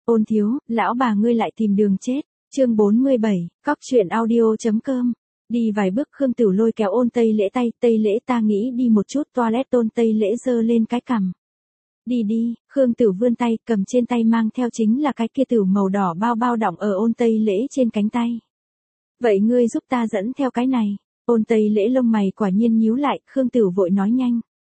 Ôn thiếu, lão bà ngươi lại tìm đường chết. Chương 47, coctruyện audio.com. Đi vài bước Khương Tửu lôi kéo Ôn Tây Lễ tay, Tây Lễ ta nghĩ đi một chút toilet. Ôn Tây Lễ giơ lên cái cằm. Đi đi, Khương Tửu vươn tay, cầm trên tay mang theo chính là cái kia tửu màu đỏ bao bao đọng ở Ôn Tây Lễ trên cánh tay. Vậy ngươi giúp ta dẫn theo cái này. Ôn Tây Lễ lông mày quả nhiên nhíu lại, Khương Tửu vội nói nhanh.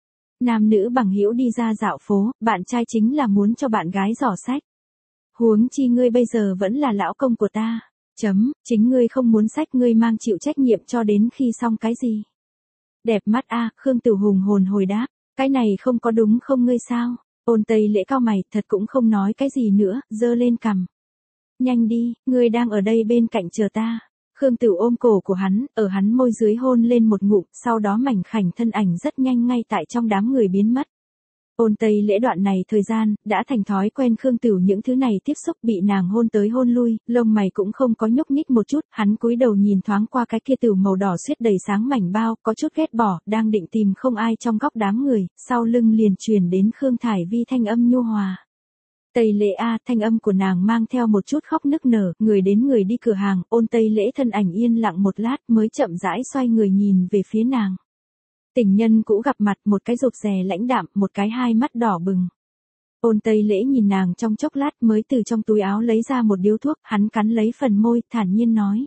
Nam nữ bằng hữu đi ra dạo phố, bạn trai chính là muốn cho bạn gái giỏ sách. Huống chi ngươi bây giờ vẫn là lão công của ta. Chính ngươi không muốn sách ngươi mang chịu trách nhiệm cho đến khi xong cái gì. Đẹp mắt a, Khương Tửu hùng hồn hồi đáp, cái này không có đúng không ngươi sao? Ôn Tây Lễ cau mày, thật cũng không nói cái gì nữa, giơ lên cằm. Nhanh đi, ngươi đang ở đây bên cạnh chờ ta. Khương Tửu ôm cổ của hắn, ở hắn môi dưới hôn lên một ngụm, sau đó mảnh khảnh thân ảnh rất nhanh ngay tại trong đám người biến mất. Ôn Tây Lễ đoạn này thời gian, đã thành thói quen Khương Tửu những thứ này tiếp xúc bị nàng hôn tới hôn lui, lông mày cũng không có nhúc nhích một chút, hắn cúi đầu nhìn thoáng qua cái kia tửu màu đỏ suyết đầy sáng mảnh bao, có chút ghét bỏ, đang định tìm không ai trong góc đám người, sau lưng liền truyền đến Khương Thải Vi thanh âm nhu hòa. Tây Lễ a, thanh âm của nàng mang theo một chút khóc nức nở, người đến người đi cửa hàng, Ôn Tây Lễ thân ảnh yên lặng một lát mới chậm rãi xoay người nhìn về phía nàng. Tình nhân cũ gặp mặt, một cái rụp rè lãnh đạm, một cái hai mắt đỏ bừng. Ôn Tây Lễ nhìn nàng trong chốc lát mới từ trong túi áo lấy ra một điếu thuốc, hắn cắn lấy phần môi, thản nhiên nói.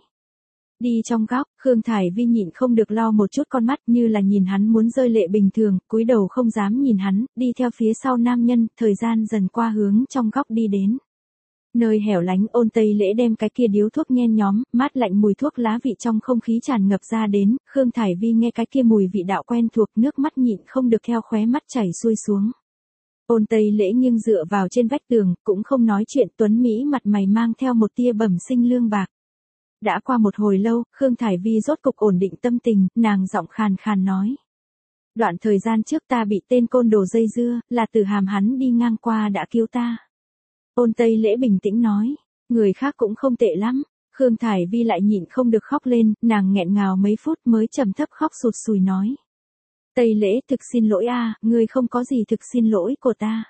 Đi trong góc, Khương Thải Vi nhịn không được lau một chút con mắt như là nhìn hắn muốn rơi lệ bình thường, cúi đầu không dám nhìn hắn, đi theo phía sau nam nhân, thời gian dần qua hướng trong góc đi đến. Nơi hẻo lánh Ôn Tây Lễ đem cái kia điếu thuốc nhen nhóm, mát lạnh mùi thuốc lá vị trong không khí tràn ngập ra đến, Khương Thải Vi nghe cái kia mùi vị đạo quen thuộc, nước mắt nhịn không được theo khóe mắt chảy xuôi xuống. Ôn Tây Lễ nghiêng dựa vào trên vách tường, cũng không nói chuyện, tuấn Mỹ mặt mày mang theo một tia bẩm sinh lương bạc. Đã qua một hồi lâu, Khương Thải Vi rốt cục ổn định tâm tình, nàng giọng khàn khàn nói. Đoạn thời gian trước ta bị tên côn đồ dây dưa, là Tử Hàm hắn đi ngang qua đã cứu ta. Ôn Tây Lễ bình tĩnh nói, người khác cũng không tệ lắm. Khương Thải Vi lại nhịn không được khóc lên, nàng nghẹn ngào mấy phút mới trầm thấp khóc sụt sùi nói. Tây Lễ thực xin lỗi a, ngươi không có gì thực xin lỗi của ta.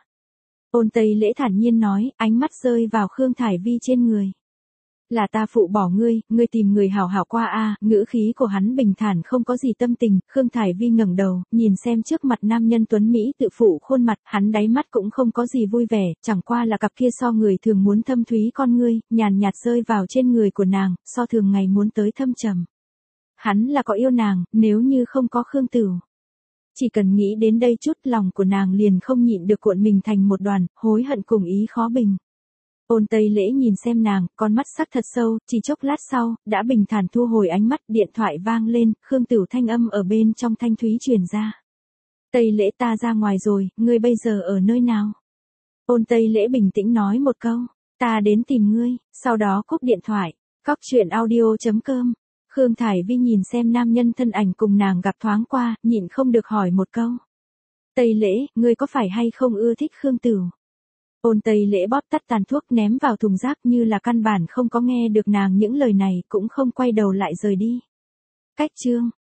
Ôn Tây Lễ thản nhiên nói, ánh mắt rơi vào Khương Thải Vi trên người. Là ta phụ bỏ ngươi, ngươi tìm người hảo hảo qua a. Ngữ khí của hắn bình thản không có gì tâm tình, Khương Thải Vi ngẩng đầu, nhìn xem trước mặt nam nhân tuấn Mỹ tự phụ khuôn mặt, hắn đáy mắt cũng không có gì vui vẻ, chẳng qua là cặp kia so người thường muốn thâm thúy con ngươi, nhàn nhạt rơi vào trên người của nàng, so thường ngày muốn tới thâm trầm. Hắn là có yêu nàng, nếu như không có Khương Tửu. Chỉ cần nghĩ đến đây chút lòng của nàng liền không nhịn được cuộn mình thành một đoàn, hối hận cùng ý khó bình. Ôn Tây Lễ nhìn xem nàng, con mắt sắc thật sâu, chỉ chốc lát sau, đã bình thản thu hồi ánh mắt, điện thoại vang lên, Khương Tửu thanh âm ở bên trong thanh thúy truyền ra. Tây Lễ ta ra ngoài rồi, ngươi bây giờ ở nơi nào? Ôn Tây Lễ bình tĩnh nói một câu, ta đến tìm ngươi, sau đó cúp điện thoại. coctruyện audio.com. Khương Thải Vi nhìn xem nam nhân thân ảnh cùng nàng gặp thoáng qua, nhịn không được hỏi một câu. Tây Lễ, ngươi có phải hay không ưa thích Khương Tửu? Ôn Tây Lễ bóp tắt tàn thuốc ném vào thùng rác như là căn bản không có nghe được nàng những lời này, cũng không quay đầu lại rời đi. Cách chương